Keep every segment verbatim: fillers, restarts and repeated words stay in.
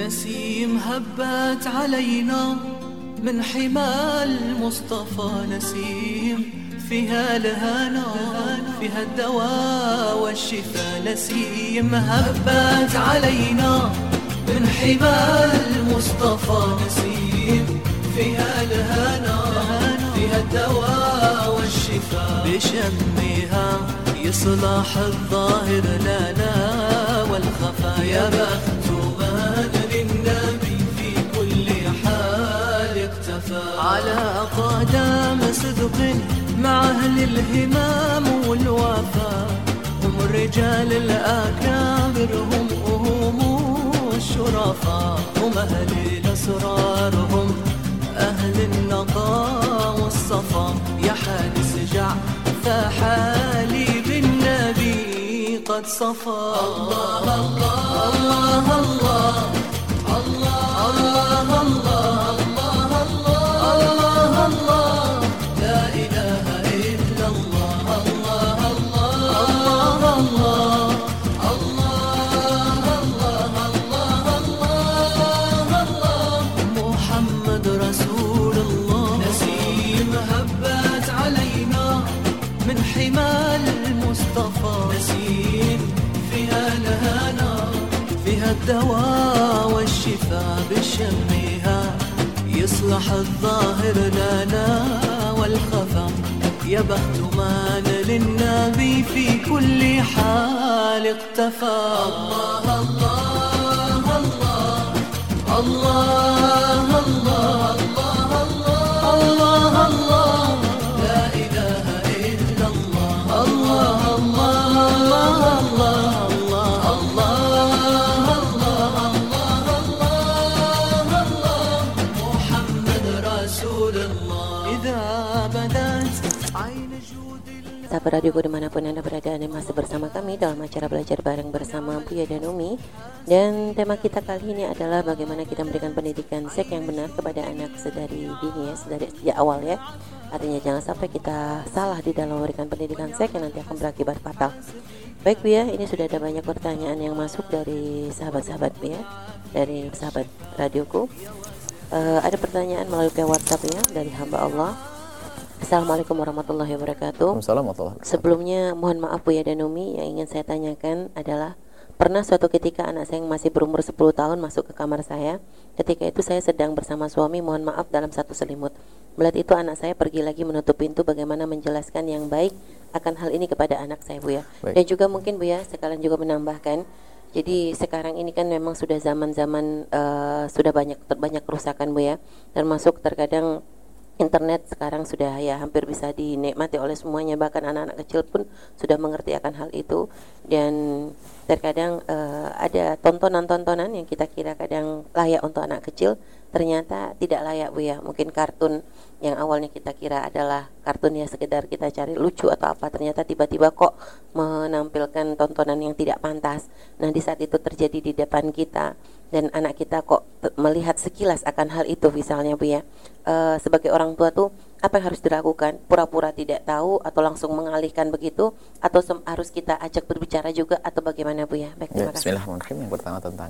نسيم هبت علينا من حمى المصطفى نسيم فيها الهنا فيها الدواء والشفاء نسيم هبت علينا من حمى المصطفى نسيم فيها الهنا فيها الدواء والشفاء بشمها يصلح الظاهر لنا والخفا يا بخت من للنبي في كل حال اقتفى على قدم صدق مع أهل الهمام والوفاء هم الرجال الأكابر هم هم الشرفاء هم أهل الأسرار هم أهل النقاء والصفا يا حارس جع فحالي بالنبي قد صفى الله الله الله الله الله الله الله الله الله لا إله إلا الله الله الله الله الله الله الله محمد رسول الله نسيم هبت علينا من حمى المصطفى نسيم فيها الهنا فيها الدواء والشفاء بشمها يصلح الظاهر لنا والخفا يا بخت من للنبي في كل حال اقتفى الله الله الله الله الله الله الله الله لا إله إلا الله الله الله الله الله الله الله الله محمد رسول الله إذا بدت عين جود Sahabat radioku dimanapun Anda berada, Anda masih bersama kami dalam acara belajar bareng bersama Buya dan Umi. Dan tema kita kali ini adalah bagaimana kita memberikan pendidikan seks yang benar kepada anak sedari dini ya, sedari sejak awal ya. Artinya jangan sampai kita salah di dalam memberikan pendidikan seks yang nanti akan berakibat fatal. Baik Bu ya, ini sudah ada banyak pertanyaan yang masuk dari sahabat-sahabat Bu ya, dari sahabat radioku. Uh, ada pertanyaan melalui WhatsApp ya dari hamba Allah. Assalamualaikum warahmatullahi wabarakatuh. Assalamualaikum. Sebelumnya mohon maaf Bu ya dan Umi, yang ingin saya tanyakan adalah pernah suatu ketika anak saya yang masih berumur sepuluh tahun masuk ke kamar saya. Ketika itu saya sedang bersama suami, mohon maaf, dalam satu selimut. Melihat itu anak saya pergi lagi menutup pintu. Bagaimana menjelaskan yang baik akan hal ini kepada anak saya Bu ya. Baik. Dan juga mungkin Bu ya sekalian juga menambahkan, jadi sekarang ini kan memang sudah zaman-zaman uh, sudah banyak banyak kerusakan Bu ya. Termasuk terkadang internet sekarang sudah ya hampir bisa dinikmati oleh semuanya, bahkan anak-anak kecil pun sudah mengerti akan hal itu. Dan terkadang uh, ada tontonan-tontonan yang kita kira kadang layak untuk anak kecil, ternyata tidak layak Bu ya. Mungkin kartun yang awalnya kita kira adalah kartun ya sekedar kita cari lucu atau apa, ternyata tiba-tiba kok menampilkan tontonan yang tidak pantas. Nah di saat itu terjadi di depan kita dan anak kita kok melihat sekilas akan hal itu misalnya Bu ya, e, sebagai orang tua tuh apa yang harus dilakukan? Pura-pura tidak tahu atau langsung mengalihkan begitu, atau harus kita ajak berbicara juga, atau bagaimana Bu ya? Baik, terima kasih. Bismillahirrahmanirrahim. Yang pertama tentang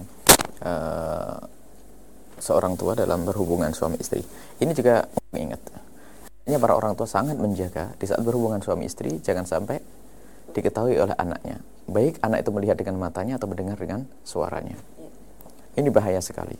uh, seorang tua dalam berhubungan suami istri. Ini juga ingat, hanya para orang tua sangat menjaga di saat berhubungan suami istri jangan sampai diketahui oleh anaknya, baik anak itu melihat dengan matanya atau mendengar dengan suaranya. Ini bahaya sekali,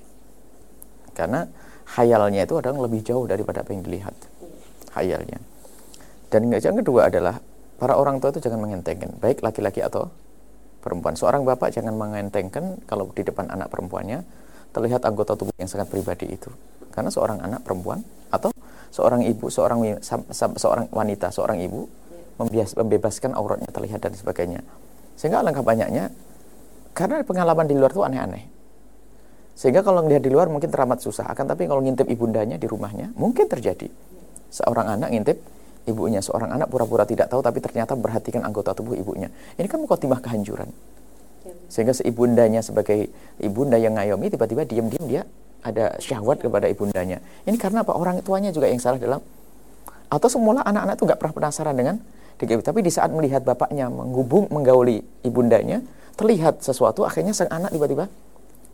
karena khayalnya itu adalah lebih jauh daripada apa yang dilihat, khayalnya. Dan yang kedua adalah para orang tua itu jangan mengentengkan, baik laki-laki atau perempuan. Seorang bapak jangan mengentengkan kalau di depan anak perempuannya terlihat anggota tubuh yang sangat pribadi itu, karena seorang anak perempuan atau seorang ibu, seorang seorang wanita, seorang ibu membias, membebaskan auratnya terlihat dan sebagainya. Sehingga alangkah banyaknya, karena pengalaman di luar itu aneh-aneh. Sehingga kalau melihat di luar mungkin teramat susah, akan tapi kalau ngintip ibundanya di rumahnya mungkin terjadi. Seorang anak ngintip ibunya, seorang anak pura-pura tidak tahu tapi ternyata memperhatikan anggota tubuh ibunya. Ini kan mukotimah kehancuran. Sehingga seibundanya sebagai ibunda yang ngayomi tiba-tiba diam-diam dia ada syahwat kepada ibundanya. Ini karena apa? Orang tuanya juga yang salah dalam, atau semula anak-anak itu nggak pernah penasaran dengan diri, tapi di saat melihat bapaknya menghubung menggauli ibundanya terlihat sesuatu, akhirnya sang anak tiba-tiba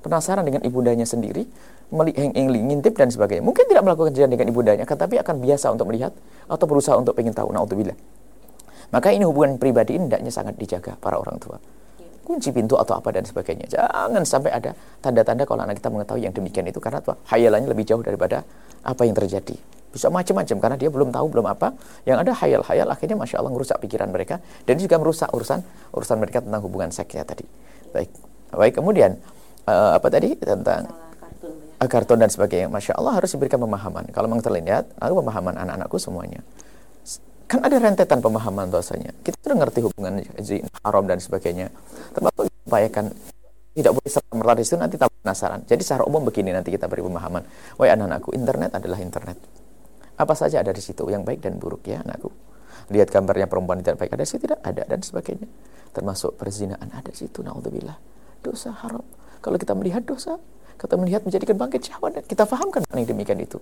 penasaran dengan ibundanya sendiri, ngintip dan sebagainya. Mungkin tidak melakukan zina dengan ibundanya, tetapi akan biasa untuk melihat atau berusaha untuk ingin tahu. Naudzubillah. Maka ini hubungan pribadi ini hendaknya sangat dijaga para orang tua. Kunci pintu atau apa dan sebagainya. Jangan sampai ada tanda-tanda kalau anak kita mengetahui yang demikian itu, karena apa? Hayalannya lebih jauh daripada apa yang terjadi. Bisa macam-macam karena dia belum tahu, belum apa. Yang ada hayal-hayal, akhirnya Masya Allah merusak pikiran mereka. Dan juga merusak urusan urusan mereka tentang hubungan seksnya tadi. Baik, baik. Kemudian uh, apa tadi tentang kartun, ya. kartun dan sebagainya. Masya Allah harus diberikan pemahaman. Kalau memang terlihat, aku pemahaman anak-anakku semuanya. Kan ada rentetan pemahaman bahwasanya kita sudah ngerti hubungan zina, haram dan sebagainya. Termasuk upayakan tidak boleh serta-merta di situ, nanti tak penasaran. Jadi secara umum begini nanti kita beri pemahaman. Wahai anak-anakku, internet adalah internet. Apa saja ada di situ, yang baik dan buruk ya anakku. Lihat gambarnya perempuan tidak baik ada di situ, tidak ada dan sebagainya. Termasuk perzinaan ada di situ, naudzubillah. Dosa haram. Kalau kita melihat dosa, kita melihat menjadikan bangkit syahwat, dan kita fahamkan yang demikian itu.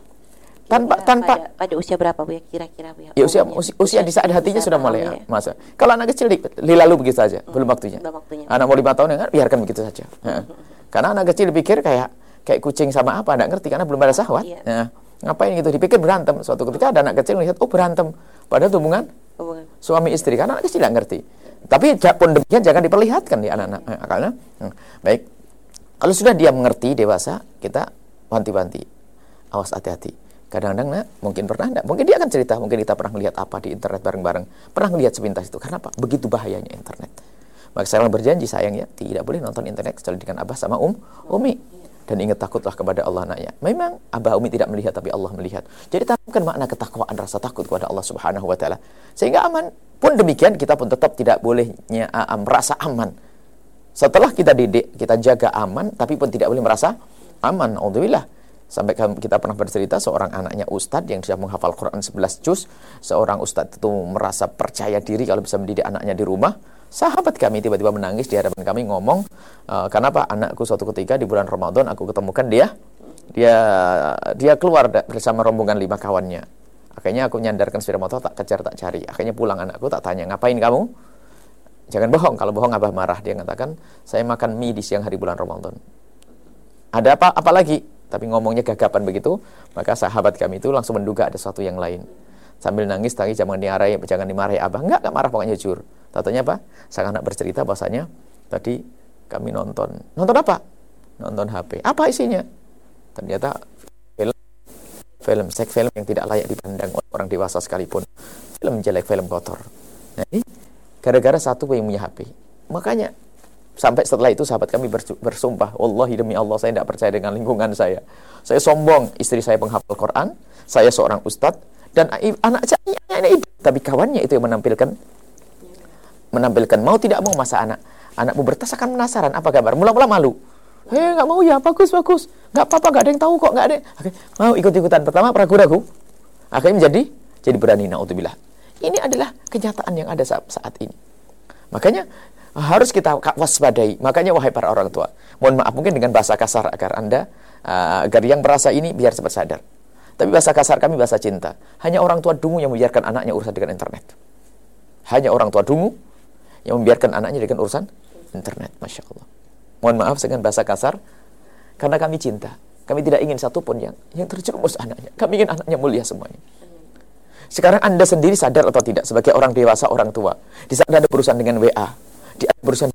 Tanpa Kira tanpa pada, pada usia berapa Bu ya kira-kira Bu ya? Ya usia, usia usia di saat hatinya sudah mulai ya. Masa. Kalau anak kecil lalu begitu saja, hmm, belum waktunya. Belum waktunya. Anak mau lima tahun ya, biarkan begitu saja. Hmm. Karena anak kecil pikir kayak kayak kucing sama apa, enggak ngerti karena belum ada syahwat. Iya. Nah, ngapain gitu dipikir berantem. Suatu ketika ada anak kecil melihat oh berantem, padahal hubungan hubungan suami istri, karena anak kecil enggak ngerti. Tapi pun demikian jangan diperlihatkan di anak-anak. Nah, karena hmm, baik. Kalau sudah dia mengerti dewasa, kita wanti-wanti. Awas hati-hati. Kadang-kadang nah, mungkin pernah enggak, mungkin dia akan cerita, mungkin kita pernah melihat apa di internet bareng-bareng, pernah melihat sepintas itu. Karena apa? Begitu bahayanya internet. Maka saya berjanji sayang ya, tidak boleh nonton internet kecuali dengan Abah sama Um, Umi. Dan ingat takutlah kepada Allah anaknya. Memang Abah Umi tidak melihat tapi Allah melihat. Jadi tanamkan makna ketakwaan, rasa takut kepada Allah Subhanahu wa taala. Sehingga aman. Pun demikian kita pun tetap tidak bolehnya uh, merasa aman. Setelah kita didik, kita jaga aman, tapi pun tidak boleh merasa aman. Alhamdulillah. Sampai kita pernah bercerita seorang anaknya ustadz yang sudah menghafal Quran sebelas juz. Seorang ustadz itu merasa percaya diri kalau bisa mendidik anaknya di rumah. Sahabat kami tiba-tiba menangis di hadapan kami ngomong, e, kenapa anakku suatu ketika di bulan Ramadan aku ketemukan dia dia dia keluar bersama rombongan lima kawannya. Akhirnya aku nyandarkan sepeda motor, tak kejar tak cari. Akhirnya pulang anakku, tak tanya, ngapain kamu? Jangan bohong, kalau bohong Abah marah. Dia mengatakan, saya makan mie di siang hari bulan Ramadan. Ada apa apa lagi? Tapi ngomongnya gagapan begitu, maka sahabat kami itu langsung menduga ada sesuatu yang lain. Sambil nangis, tadi jangan dimarahi, jangan dimarahi Abah. Enggak, enggak marah, pokoknya jujur. Tatanya apa? Sang anak bercerita bahasanya, tadi kami nonton. Nonton apa? Nonton H P. Apa isinya? Ternyata film, film, seks film yang tidak layak dipandang oleh orang dewasa sekalipun. Film jelek, film kotor. Nah ini, gara-gara satu yang punya H P. Makanya, sampai setelah itu sahabat kami bersumpah, wallahi demi Allah saya tidak percaya dengan lingkungan saya. Saya sombong, istri saya penghafal Quran, saya seorang ustadz, dan anak saya ini, tapi kawannya itu yang menampilkan menampilkan mau tidak mau masa anak anakmu bertas akan penasaran apa kabar, mula-mula malu, eh nggak mau ya, bagus bagus, nggak apa-apa, nggak ada yang tahu kok, nggak ada. Oke, mau ikut-ikutan, pertama ragu-ragu, akhirnya menjadi jadi berani. Naudzubillah. Ini adalah kenyataan yang ada saat, saat ini. Makanya harus kita waspadai. Makanya wahai para orang tua, mohon maaf mungkin dengan bahasa kasar agar anda uh, agar yang merasa ini biar cepat sadar. Tapi bahasa kasar kami bahasa cinta. Hanya orang tua dungu yang membiarkan anaknya urusan dengan internet. Hanya orang tua dungu yang membiarkan anaknya dengan urusan internet. Masya Allah. Mohon maaf dengan bahasa kasar, karena kami cinta. Kami tidak ingin satupun yang yang terjerumus anaknya. Kami ingin anaknya mulia semuanya. Sekarang anda sendiri sadar atau tidak sebagai orang dewasa, orang tua, di saat anda berurusan dengan W A, di berurusan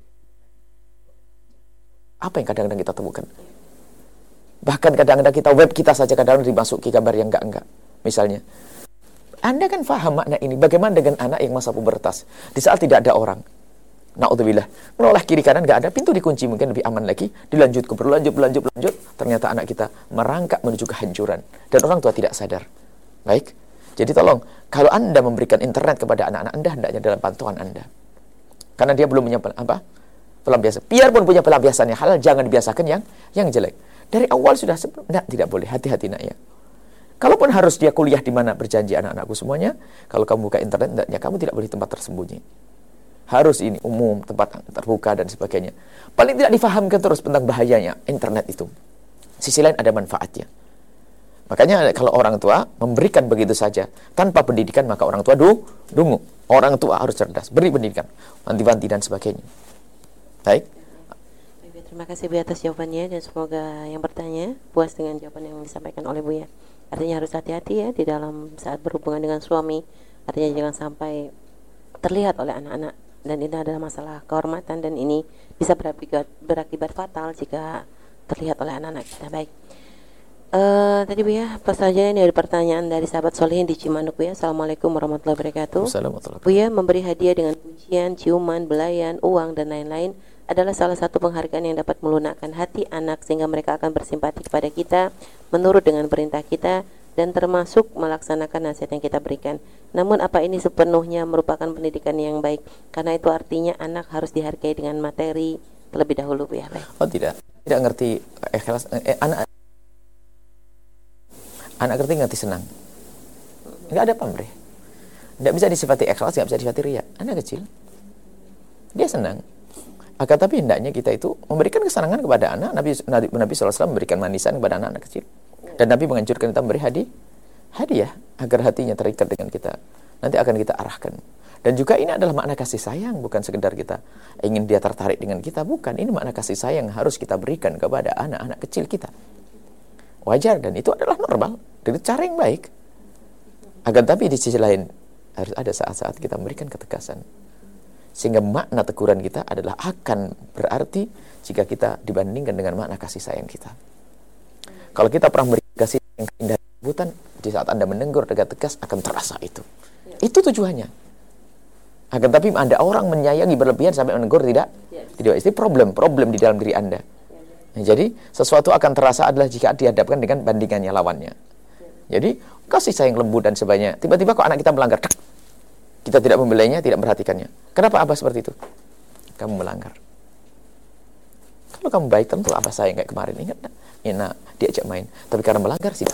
apa yang kadang-kadang kita temukan? Bahkan kadang-kadang kita web kita saja kadang-kadang dimasuki gambar yang enggak-enggak. Misalnya, anda kan faham makna ini. Bagaimana dengan anak yang masa pubertas? Di saat tidak ada orang, naudzubillah, menoleh kiri kanan enggak ada, pintu dikunci, mungkin lebih aman lagi. Dilanjut ke berlanjut, berlanjut, berlanjut. Ternyata anak kita merangkak menuju kehancuran dan orang tua tidak sadar. Baik. Jadi tolong, kalau anda memberikan internet kepada anak-anak anda, hendaknya dalam pantauan anda. Karena dia belum punya apa? Pelampiasan. Biarpun punya pelampiasan yang halal, jangan dibiasakan yang yang jelek. Dari awal sudah sebelum, nah, tidak boleh. Hati-hati nak ya. Kalaupun harus dia kuliah di mana, berjanji anak-anakku semuanya, kalau kamu buka internet, hendaknya kamu tidak boleh tempat tersembunyi. Harus ini umum, tempat terbuka dan sebagainya. Paling tidak difahamkan terus tentang bahayanya internet itu. Sisi lain ada manfaatnya. Makanya kalau orang tua memberikan begitu saja tanpa pendidikan, maka orang tua du, dungu. Orang tua harus cerdas, beri pendidikan, wanti-wanti dan sebagainya. Baik. Terima kasih Bu atas jawabannya dan semoga yang bertanya puas dengan jawaban yang disampaikan oleh Bu ya. Artinya harus hati-hati ya di dalam saat berhubungan dengan suami. Artinya jangan sampai terlihat oleh anak-anak, dan ini adalah masalah kehormatan dan ini bisa berakibat, berakibat fatal jika terlihat oleh anak-anak kita. Baik. Uh, tadi Bu ya, pas saja ini ada pertanyaan dari sahabat Solihin di Cimanuk Bu ya. Assalamualaikum warahmatullahi wabarakatuh. Assalamualaikum. Bu ya, memberi hadiah dengan pujian, ciuman, belayan, uang dan lain-lain adalah salah satu penghargaan yang dapat melunakkan hati anak sehingga mereka akan bersimpati kepada kita, menurut dengan perintah kita dan termasuk melaksanakan nasihat yang kita berikan. Namun apa ini sepenuhnya merupakan pendidikan yang baik? Karena itu artinya anak harus dihargai dengan materi terlebih dahulu Bu ya. Baik. Oh tidak, tidak ngerti ikhlas. Eh, anak anak ngerti ngerti senang. Nggak ada pamrih. Nggak bisa disifati ikhlas, nggak bisa disifati riya. Anak kecil, dia senang. Akan tapi hendaknya kita itu memberikan kesenangan kepada anak. Nabi Nabi, Nabi shallallahu alaihi wasallam memberikan manisan kepada anak-anak kecil. Dan Nabi menganjurkan kita memberi hadiah, hadiah agar hatinya terikat dengan kita. Nanti akan kita arahkan. Dan juga ini adalah makna kasih sayang, bukan sekedar kita ingin dia tertarik dengan kita, bukan. Ini makna kasih sayang yang harus kita berikan kepada anak-anak kecil kita. Wajar dan itu adalah normal dengan cara yang baik. Akan tapi di sisi lain harus ada saat-saat kita memberikan ketegasan. Sehingga makna teguran kita adalah akan berarti jika kita dibandingkan dengan makna kasih sayang kita. Kalau kita pernah memberi kasih sayang indah kelembutan, di saat Anda menegur dengan tegas akan terasa itu. Ya. Itu tujuannya. Akan tapi ada orang menyayangi berlebihan sampai menegur tidak, ya. Tidak. Itu problem, problem di dalam diri Anda. Ya. Nah, jadi sesuatu akan terasa adalah jika dihadapkan dengan bandingannya lawannya. Ya. Jadi kasih sayang lembut dan sebagainya. Tiba-tiba kok anak kita melanggar, kita tidak membelainya, tidak memperhatikannya. Kenapa Abah seperti itu? Kamu melanggar. Kalau kamu baik tentu Abah sayang kayak kemarin. Ingat tak? Enak, diajak main. Tapi karena melanggar tidak.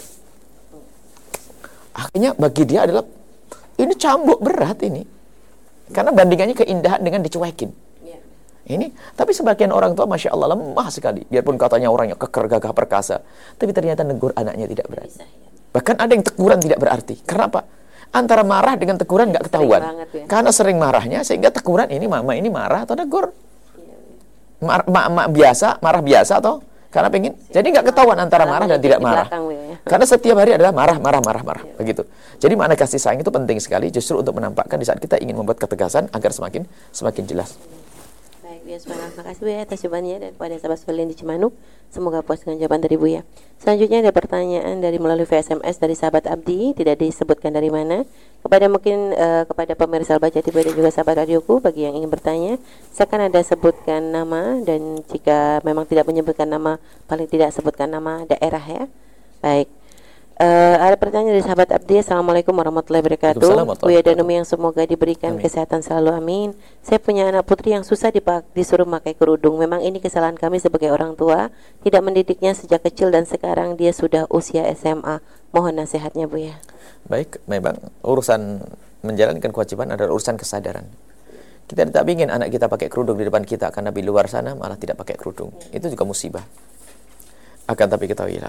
Akhirnya bagi dia adalah, ini cambuk berat ini. Karena bandingannya keindahan dengan dicuekin. Ini, tapi sebagian orang tua Masya Allah lemah sekali. Biarpun katanya orangnya keker, gagah, perkasa. Tapi ternyata negur anaknya tidak berarti. Bahkan ada yang teguran tidak berarti. Kenapa? Antara marah dengan teguran nggak ketahuan. Banget, ya. Karena sering marahnya sehingga teguran ini mama ini marah atau negur. Mar, ma, ma, biasa, marah biasa atau karena pengen. Jadi nggak ketahuan antara marah dan tidak marah. Karena setiap hari adalah marah, marah, marah, marah. Begitu. Jadi makna kasih sayang itu penting sekali justru untuk menampakkan di saat kita ingin membuat ketegasan agar semakin semakin jelas. Ya, terima kasih Bu ya atas jawabannya dan kepada sahabat sekalian di Cimanuk. Semoga puas dengan jawaban dari Bu ya. Selanjutnya ada pertanyaan dari melalui V S M S dari sahabat Abdi, tidak disebutkan dari mana. Kepada mungkin uh, kepada pemirsa Al-Baca T V dan juga sahabat radioku, bagi yang ingin bertanya, silakan Anda sebutkan nama dan jika memang tidak menyebutkan nama, paling tidak sebutkan nama daerah ya. Baik. Uh, ada pertanyaan dari sahabat Abdi. Assalamualaikum warahmatullahi wabarakatuh. Buya dan Umi yang semoga diberikan amin. Kesehatan selalu amin. Saya punya anak putri yang susah dipak disuruh pakai kerudung. Memang ini kesalahan kami sebagai orang tua, tidak mendidiknya sejak kecil dan sekarang dia sudah usia S M A. Mohon nasihatnya Bu ya. Baik, memang urusan menjalankan kewajiban adalah urusan kesadaran. Kita tidak ingin anak kita pakai kerudung di depan kita karena di luar sana malah tidak pakai kerudung. Itu juga musibah. Akan tapi ketahuilah,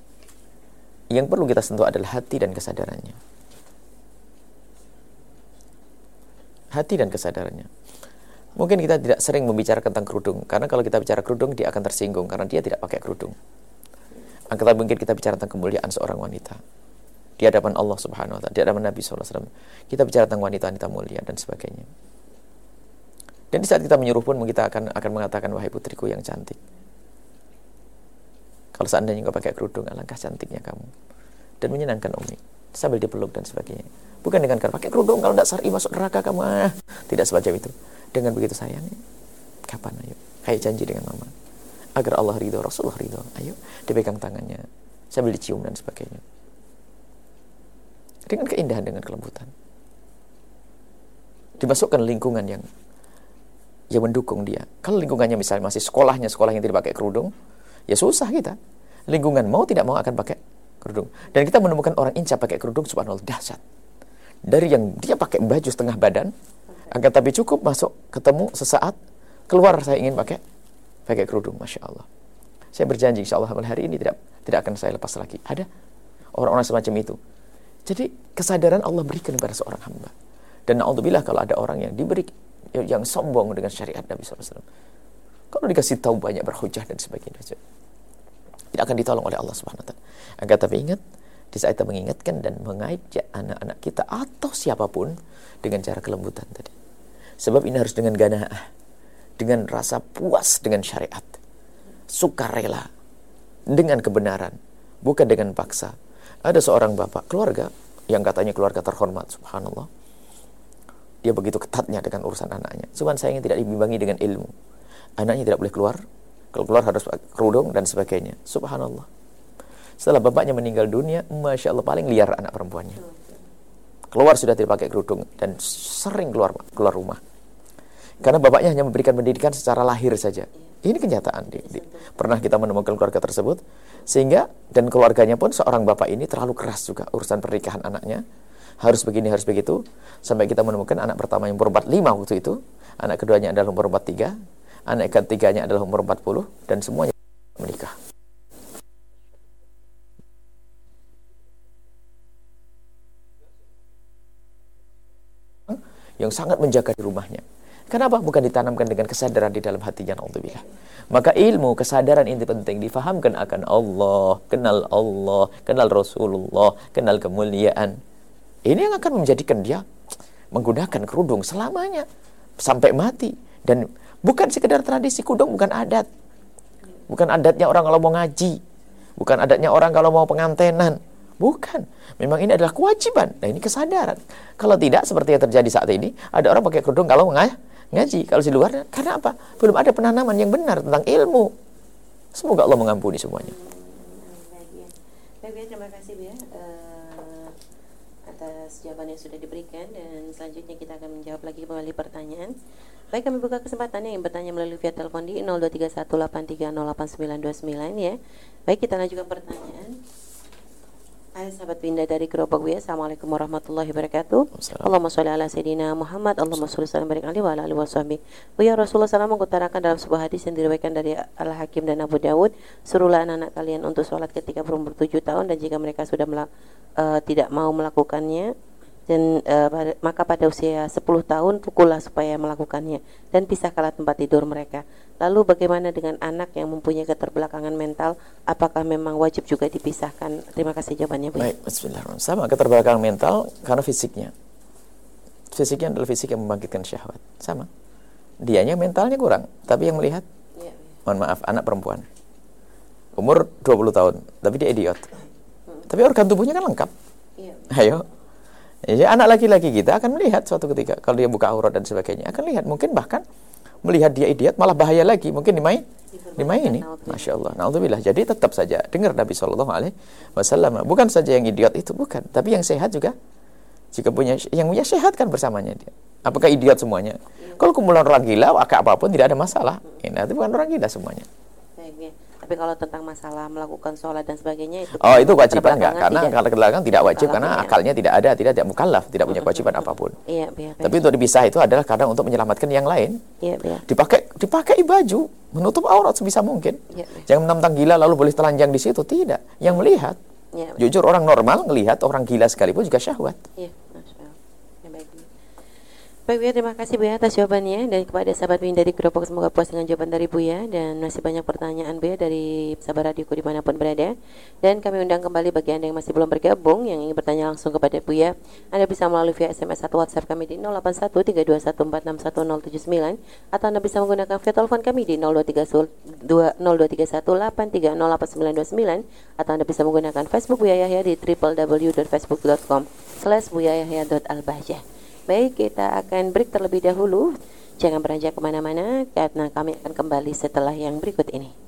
yang perlu kita sentuh adalah hati dan kesadarannya. Hati dan kesadarannya. Mungkin kita tidak sering membicarakan tentang kerudung, karena kalau kita bicara kerudung, dia akan tersinggung, karena dia tidak pakai kerudung. Angkatan mungkin kita bicara tentang kemuliaan seorang wanita di hadapan Allah Subhanahu Wa Taala, di hadapan Nabi Sallallahu Alaihi Wasallam. Kita bicara tentang wanita-wanita mulia dan sebagainya. Dan di saat kita menyuruh pun kita akan akan mengatakan, wahai putriku yang cantik, kalau seandainya kau pakai kerudung, alangkah cantiknya kamu. Dan menyenangkan Umi sambil dipeluk dan sebagainya. Bukan dengan kata pakai kerudung, kalau tidak syar'i masuk neraka kamu. Ah, tidak semacam itu. Dengan begitu sayangnya, kapan ayo? Kayak janji dengan mama. Agar Allah ridho, Rasulullah ridho. Ayo, dipegang tangannya sambil dicium dan sebagainya. Dengan keindahan, dengan kelembutan. Dimasukkan lingkungan yang yang mendukung dia. Kalau lingkungannya misalnya masih sekolahnya, sekolah yang tidak pakai kerudung, ya susah kita. Lingkungan mau tidak mau akan pakai kerudung. Dan kita menemukan orang Inca pakai kerudung, subhanallah, dahsyat. Dari yang dia pakai baju setengah badan, akan tapi cukup masuk ketemu sesaat, keluar saya ingin pakai pakai kerudung, Masya Allah. Saya berjanji insya Allah hari ini tidak tidak akan saya lepas lagi. Ada orang-orang semacam itu. Jadi kesadaran Allah berikan kepada seorang hamba. Dan na'udzubillah kalau ada orang yang diberi yang sombong dengan syariat Nabi shallallahu alaihi wasallam. Kalau dikasih tahu banyak berhujah dan sebagainya, tidak akan ditolong oleh Allah Subhanahu wa taala. Agar tapi ingat, di saat kita mengingatkan dan mengajak anak-anak kita atau siapapun dengan cara kelembutan tadi. Sebab ini harus dengan ganaah, dengan rasa puas dengan syariat, sukarela dengan kebenaran, bukan dengan paksa. Ada seorang bapak keluarga yang katanya keluarga terhormat, subhanallah. Dia begitu ketatnya dengan urusan anaknya. Cuman sayangnya tidak diimbangi dengan ilmu. Anaknya tidak boleh keluar. Kalau keluar harus kerudung dan sebagainya. Subhanallah. Setelah bapaknya meninggal dunia, Masya Allah, paling liar anak perempuannya. Keluar sudah tidak pakai kerudung dan sering keluar keluar rumah. Karena bapaknya hanya memberikan pendidikan secara lahir saja. Ini kenyataan. Di, di, pernah kita menemukan keluarga tersebut. Sehingga, dan keluarganya pun seorang bapak ini terlalu keras juga urusan pernikahan anaknya. Harus begini, harus begitu. Sampai kita menemukan anak pertama yang berumur lima waktu itu. Anak keduanya adalah umur empat tiga. Anak ketiganya adalah umur empat puluh. Dan semuanya menikah. Yang sangat menjaga di rumahnya. Kenapa? Bukan ditanamkan dengan kesadaran di dalam hatinya, na'udzubillah. Maka ilmu, kesadaran ini penting. Difahamkan akan Allah, kenal Allah, kenal Rasulullah, kenal kemuliaan. Ini yang akan menjadikan dia menggunakan kerudung selamanya sampai mati. Dan bukan sekedar tradisi, kerudung bukan adat. Bukan adatnya orang kalau mau ngaji. Bukan adatnya orang kalau mau pengantenan. Bukan. Memang ini adalah kewajiban. Nah, ini kesadaran. Kalau tidak, seperti yang terjadi saat ini, ada orang pakai kerudung kalau ng ngaji. Kalau di luar, karena apa? Belum ada penanaman yang benar tentang ilmu. Semoga Allah mengampuni semuanya. Baik, ya. Terima kasih ya uh, atas jawaban yang sudah diberikan. Dan selanjutnya kita akan menjawab lagi kembali pertanyaan. Baik, kami buka kesempatan yang bertanya melalui via telepon di nol dua tiga satu delapan tiga nol delapan sembilan dua sembilan ya. Baik, kita lanjutkan pertanyaan. Hai sahabat Winda dari Gerobak Buya. Assalamualaikum warahmatullahi wabarakatuh. Allahumma sholli ala sayyidina Muhammad. Allahumma sholli salam barik alaihi wa ala alihi washabihi. Buya, Rasulullah shallallahu alaihi wasallam mengutarakan dalam sebuah hadis yang diriwayatkan dari Al-Hakim dan Abu Dawud, suruhlah anak-anak kalian untuk sholat ketika berumur tujuh tahun, dan jika mereka sudah melak, uh, tidak mau melakukannya, dan uh, pada, maka pada usia sepuluh tahun pukullah supaya melakukannya, dan pisahkanlah tempat tidur mereka. Lalu bagaimana dengan anak yang mempunyai keterbelakangan mental? Apakah memang wajib juga dipisahkan? Terima kasih jawabannya, Bu. Baik, bismillahirrahmanirrahim. Sama keterbelakangan mental karena fisiknya. Fisiknya adalah fisik yang membangkitkan syahwat. Sama. Dianya mentalnya kurang, tapi yang melihat, ya, ya. mohon maaf, anak perempuan. Umur dua puluh tahun, tapi dia idiot. Hmm. Tapi organ tubuhnya kan lengkap. Ya, ya. Ayo. Jadi anak laki-laki kita akan melihat suatu ketika, kalau dia buka aurat dan sebagainya, akan lihat, mungkin bahkan melihat dia idiot malah bahaya lagi, mungkin dimain dimaini. Masya Allah, na'udzubillah. Jadi tetap saja dengar Nabi shallallahu alaihi wasallam, bukan saja yang idiot itu, bukan, tapi yang sehat juga. Jika punya yang punya sehat kan bersamanya dia. Apakah idiot semuanya? Ya. Kalau kumpulan orang gila, maka apapun tidak ada masalah. Ini itu bukan orang gila semuanya. Baik, ya. Tapi kalau tentang masalah melakukan sholat dan sebagainya itu, oh itu kewajiban enggak? Karena kalau keterbelakangan tidak wajib, karena ya. akalnya tidak ada, tidak tidak mukallaf, tidak punya kewajiban apapun. Iya, biar, tapi untuk dipisah itu adalah kadang untuk menyelamatkan yang lain. Iya, biar. Dipakai dipakai baju menutup aurat sebisa mungkin. Ya, jangan mentang gila lalu boleh telanjang di situ, tidak. Yang melihat, ya, jujur orang normal ngelihat orang gila sekalipun juga syahwat. Iya. Baik, Buya, terima kasih Buya atas jawabannya. Dan kepada sahabat Winda dari Gerobak, semoga puas dengan jawaban dari Buya. Dan masih banyak pertanyaan Buya dari sahabat radioku dimanapun berada. Dan kami undang kembali bagi Anda yang masih belum bergabung, yang ingin bertanya langsung kepada Buya, Anda bisa melalui via S M S atau WhatsApp kami di nol delapan satu tiga dua satu empat enam satu nol tujuh sembilan, atau Anda bisa menggunakan via telepon kami di nol dua tiga satu delapan tiga nol delapan sembilan dua sembilan, atau Anda bisa menggunakan Facebook Buya Yahya di w w w dot facebook dot com slash buya yahya dot al bahjah. Baik, kita akan break terlebih dahulu. Jangan beranjak kemana-mana, karena kami akan kembali setelah yang berikut ini.